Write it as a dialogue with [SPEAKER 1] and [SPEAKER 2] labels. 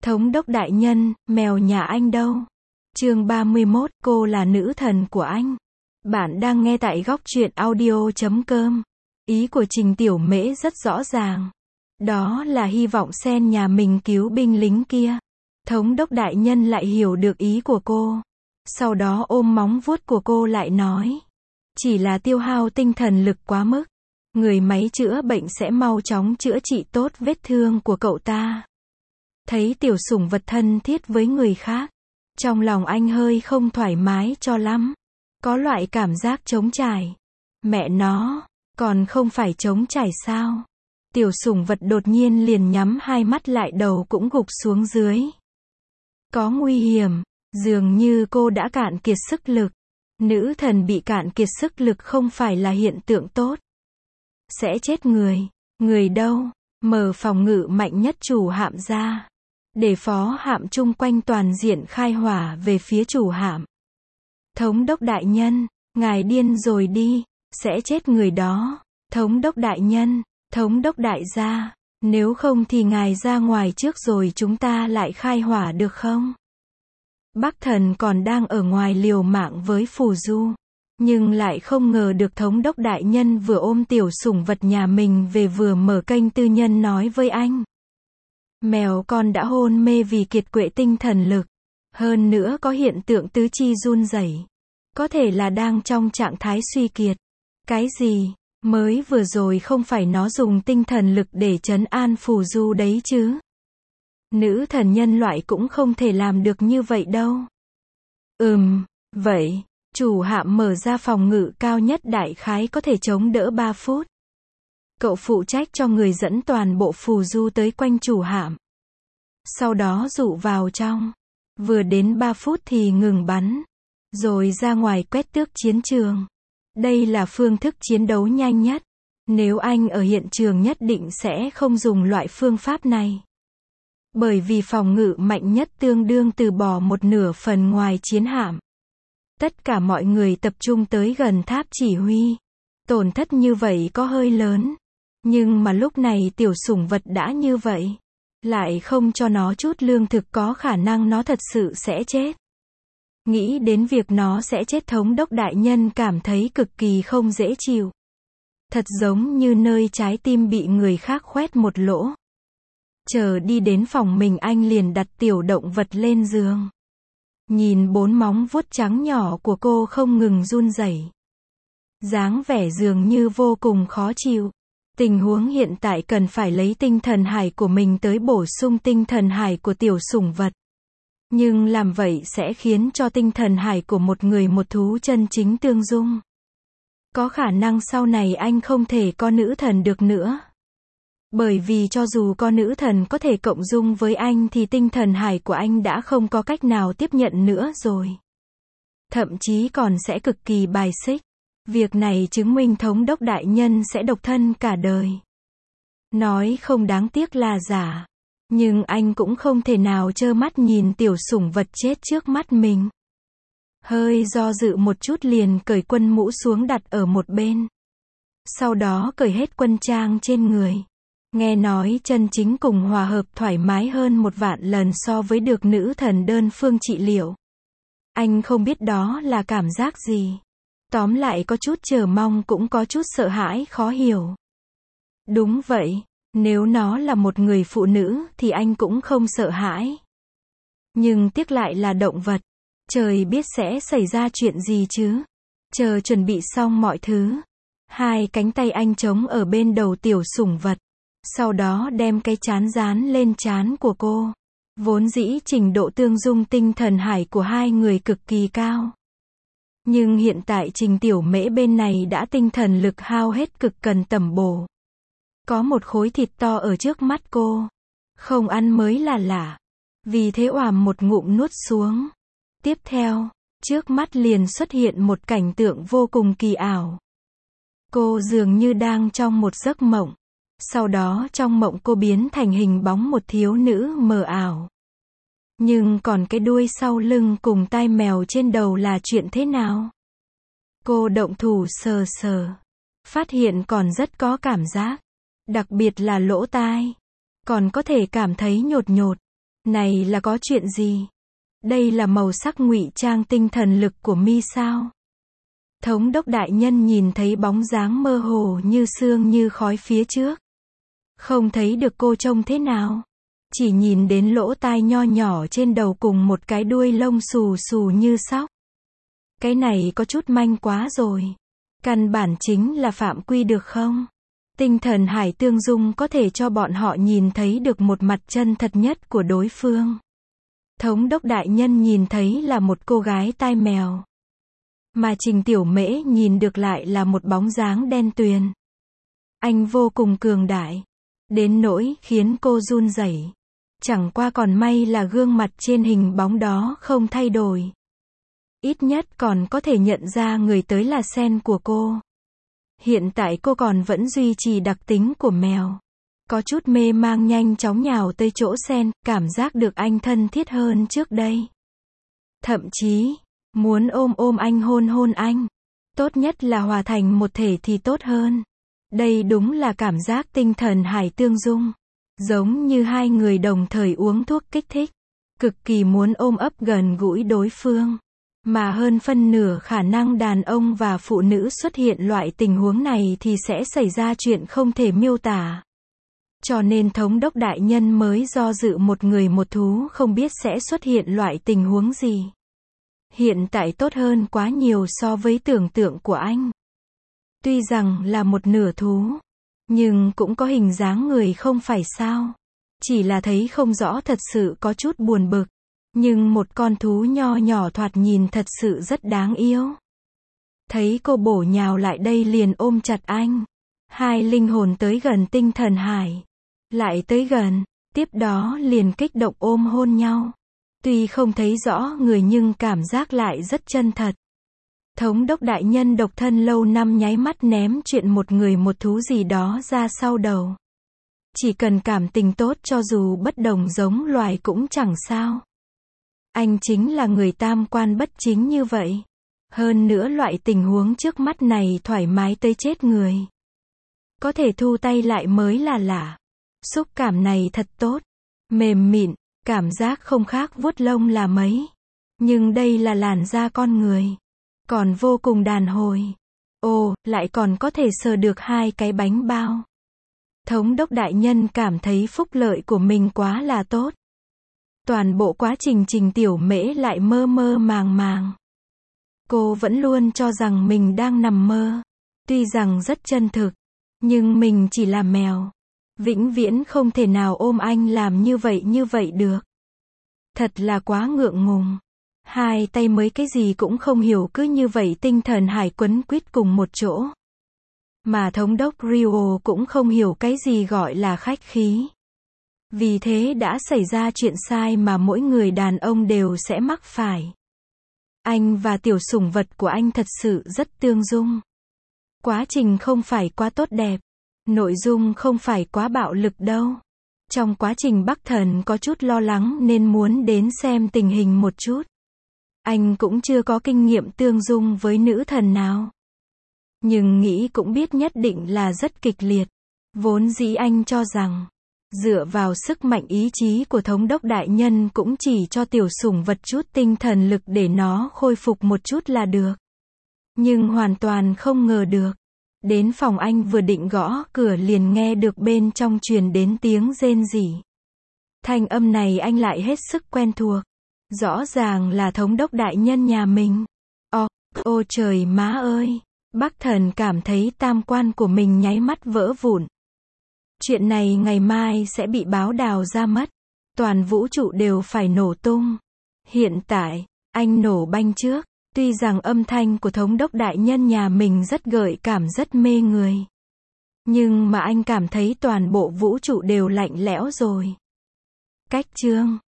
[SPEAKER 1] Thống đốc đại nhân, mèo nhà anh đâu? Chương 31, cô là nữ thần của anh. Bạn đang nghe tại góc truyện audio.com. Ý của Trình Tiểu Mễ rất rõ ràng. Đó là hy vọng Sen nhà mình cứu binh lính kia. Thống đốc đại nhân lại hiểu được ý của cô. Sau đó ôm móng vuốt của cô lại nói. Chỉ là tiêu hao tinh thần lực quá mức. Người máy chữa bệnh sẽ mau chóng chữa trị tốt vết thương của cậu ta. Thấy tiểu sủng vật thân thiết với người khác. Trong lòng anh hơi không thoải mái cho lắm. Có loại cảm giác trống trải. Mẹ nó, còn không phải trống trải sao? Tiểu sủng vật đột nhiên liền nhắm hai mắt lại, đầu cũng gục xuống dưới. Có nguy hiểm, dường như cô đã cạn kiệt sức lực. Nữ thần bị cạn kiệt sức lực không phải là hiện tượng tốt. Sẽ chết người. Người đâu? Mở phòng ngự mạnh nhất chủ hạm ra. Để phó hạm chung quanh toàn diện khai hỏa về phía chủ hạm. Thống đốc đại nhân, ngài điên rồi đi, sẽ chết người đó. Thống đốc đại nhân, thống đốc đại gia, nếu không thì ngài ra ngoài trước rồi chúng ta lại khai hỏa được không? Bắc thần còn đang ở ngoài liều mạng với phù du. Nhưng lại không ngờ được thống đốc đại nhân vừa ôm tiểu sủng vật nhà mình về vừa mở kênh tư nhân nói với anh. Mèo con đã hôn mê vì kiệt quệ tinh thần lực. Hơn nữa có hiện tượng tứ chi run rẩy. Có thể là đang trong trạng thái suy kiệt. Cái gì? Mới vừa rồi không phải nó dùng tinh thần lực để trấn an phù du đấy chứ? Nữ thần nhân loại cũng không thể làm được như vậy đâu. Vậy, chủ hạm mở ra phòng ngự cao nhất đại khái có thể chống đỡ 3 phút. Cậu phụ trách cho người dẫn toàn bộ phù du tới quanh chủ hạm. Sau đó dụ vào trong. Vừa đến 3 phút thì ngừng bắn. Rồi ra ngoài quét tước chiến trường. Đây là phương thức chiến đấu nhanh nhất. Nếu anh ở hiện trường nhất định sẽ không dùng loại phương pháp này. Bởi vì phòng ngự mạnh nhất tương đương từ bỏ một nửa phần ngoài chiến hạm. Tất cả mọi người tập trung tới gần tháp chỉ huy. Tổn thất như vậy có hơi lớn. Nhưng mà lúc này tiểu sủng vật đã như vậy. Lại không cho nó chút lương thực, có khả năng nó thật sự sẽ chết. Nghĩ đến việc nó sẽ chết, thống đốc đại nhân cảm thấy cực kỳ không dễ chịu. Thật giống như nơi trái tim bị người khác khoét một lỗ. Chờ đi đến phòng mình anh liền đặt tiểu động vật lên giường. Nhìn 4 móng vuốt trắng nhỏ của cô không ngừng run rẩy. Dáng vẻ dường như vô cùng khó chịu. Tình huống hiện tại cần phải lấy tinh thần hải của mình tới bổ sung tinh thần hải của tiểu sủng vật. Nhưng làm vậy sẽ khiến cho tinh thần hải của một người một thú chân chính tương dung. Có khả năng sau này anh không thể có nữ thần được nữa. Bởi vì cho dù có nữ thần có thể cộng dung với anh thì tinh thần hải của anh đã không có cách nào tiếp nhận nữa rồi. Thậm chí còn sẽ cực kỳ bài xích. Việc này chứng minh thống đốc đại nhân sẽ độc thân cả đời. Nói không đáng tiếc là giả. Nhưng anh cũng không thể nào trơ mắt nhìn tiểu sủng vật chết trước mắt mình. Hơi do dự một chút liền cởi quân mũ xuống đặt ở một bên. Sau đó cởi hết quân trang trên người. Nghe nói chân chính cùng hòa hợp thoải mái hơn 1.000.000 lần so với được nữ thần đơn phương trị liệu. Anh không biết đó là cảm giác gì. Tóm lại có chút chờ mong cũng có chút sợ hãi khó hiểu. Đúng vậy, nếu nó là một người phụ nữ thì anh cũng không sợ hãi. Nhưng tiếc lại là động vật. Trời biết sẽ xảy ra chuyện gì chứ. Chờ chuẩn bị xong mọi thứ. 2 cánh tay anh chống ở bên đầu tiểu sủng vật. Sau đó đem cái trán dán lên trán của cô. Vốn dĩ trình độ tương dung tinh thần hải của hai người cực kỳ cao. Nhưng hiện tại Trình Tiểu Mễ bên này đã tinh thần lực hao hết, cực cần tẩm bổ. Có một khối thịt to ở trước mắt cô. Không ăn mới là lạ. Vì thế oàm một ngụm nuốt xuống. Tiếp theo, trước mắt liền xuất hiện một cảnh tượng vô cùng kỳ ảo. Cô dường như đang trong một giấc mộng. Sau đó trong mộng cô biến thành hình bóng một thiếu nữ mờ ảo. Nhưng còn cái đuôi sau lưng cùng tai mèo trên đầu là chuyện thế nào? Cô động thủ sờ sờ. Phát hiện còn rất có cảm giác. Đặc biệt là lỗ tai. Còn có thể cảm thấy nhột nhột. Này là có chuyện gì? Đây là màu sắc ngụy trang tinh thần lực của mi sao? Thống đốc đại nhân nhìn thấy bóng dáng mơ hồ như sương như khói phía trước. Không thấy được cô trông thế nào. Chỉ nhìn đến lỗ tai nho nhỏ trên đầu cùng một cái đuôi lông xù xù như sóc. Cái này có chút manh quá rồi. Căn bản chính là phạm quy được không? Tinh thần hải tương dung có thể cho bọn họ nhìn thấy được một mặt chân thật nhất của đối phương. Thống đốc đại nhân nhìn thấy là một cô gái tai mèo. Mà Trình Tiểu Mễ nhìn được lại là một bóng dáng đen tuyền. Anh vô cùng cường đại. Đến nỗi khiến cô run rẩy. Chẳng qua còn may là gương mặt trên hình bóng đó không thay đổi. Ít nhất còn có thể nhận ra người tới là sen của cô. Hiện tại cô còn vẫn duy trì đặc tính của mèo. Có chút mê mang nhanh chóng nhào tới chỗ sen, cảm giác được anh thân thiết hơn trước đây. Thậm chí, muốn ôm anh hôn anh. Tốt nhất là hòa thành một thể thì tốt hơn. Đây đúng là cảm giác tinh thần hải tương dung. Giống như hai người đồng thời uống thuốc kích thích. Cực kỳ muốn ôm ấp gần gũi đối phương. Mà hơn phân nửa khả năng đàn ông và phụ nữ xuất hiện loại tình huống này thì sẽ xảy ra chuyện không thể miêu tả. Cho nên thống đốc đại nhân mới do dự một người một thú không biết sẽ xuất hiện loại tình huống gì. Hiện tại tốt hơn quá nhiều so với tưởng tượng của anh. Tuy rằng là một nửa thú, nhưng cũng có hình dáng người không phải sao. Chỉ là thấy không rõ thật sự có chút buồn bực. Nhưng một con thú nho nhỏ thoạt nhìn thật sự rất đáng yêu. Thấy cô bổ nhào lại đây liền ôm chặt anh. Hai linh hồn tới gần tinh thần hải. Lại tới gần, tiếp đó liền kích động ôm hôn nhau. Tuy không thấy rõ người nhưng cảm giác lại rất chân thật. Thống đốc đại nhân độc thân lâu năm nháy mắt ném chuyện một người một thú gì đó ra sau đầu. Chỉ cần cảm tình tốt cho dù bất đồng giống loài cũng chẳng sao. Anh chính là người tam quan bất chính như vậy. Hơn nữa loại tình huống trước mắt này thoải mái tới chết người. Có thể thu tay lại mới là lạ. Xúc cảm này thật tốt. Mềm mịn, cảm giác không khác vuốt lông là mấy. Nhưng đây là làn da con người. Còn vô cùng đàn hồi. Ồ, lại còn có thể sờ được hai cái bánh bao. Thống đốc đại nhân cảm thấy phúc lợi của mình quá là tốt. Toàn bộ quá trình Trình Tiểu Mễ lại mơ mơ màng màng. Cô vẫn luôn cho rằng mình đang nằm mơ. Tuy rằng rất chân thực. Nhưng mình chỉ là mèo. Vĩnh viễn không thể nào ôm anh làm như vậy được. Thật là quá ngượng ngùng. Hai tay mới cái gì cũng không hiểu cứ như vậy tinh thần hải quấn quýt cùng một chỗ. Mà thống đốc Rio cũng không hiểu cái gì gọi là khách khí. Vì thế đã xảy ra chuyện sai mà mỗi người đàn ông đều sẽ mắc phải. Anh và tiểu sủng vật của anh thật sự rất tương dung. Quá trình không phải quá tốt đẹp. Nội dung không phải quá bạo lực đâu. Trong quá trình Bắc Thần có chút lo lắng nên muốn đến xem tình hình một chút. Anh cũng chưa có kinh nghiệm tương dung với nữ thần nào. Nhưng nghĩ cũng biết nhất định là rất kịch liệt. Vốn dĩ anh cho rằng, dựa vào sức mạnh ý chí của thống đốc đại nhân cũng chỉ cho tiểu sủng vật chút tinh thần lực để nó khôi phục một chút là được. Nhưng hoàn toàn không ngờ được. Đến phòng anh vừa định gõ cửa liền nghe được bên trong truyền đến tiếng rên rỉ. Thanh âm này anh lại hết sức quen thuộc. Rõ ràng là thống đốc đại nhân nhà mình. Ô trời má ơi. Bắc Thần cảm thấy tam quan của mình nháy mắt vỡ vụn. Chuyện này ngày mai sẽ bị báo đào ra mất. Toàn vũ trụ đều phải nổ tung. Hiện tại, anh nổ banh trước. Tuy rằng âm thanh của thống đốc đại nhân nhà mình rất gợi cảm rất mê người. Nhưng mà anh cảm thấy toàn bộ vũ trụ đều lạnh lẽo rồi. Cách chương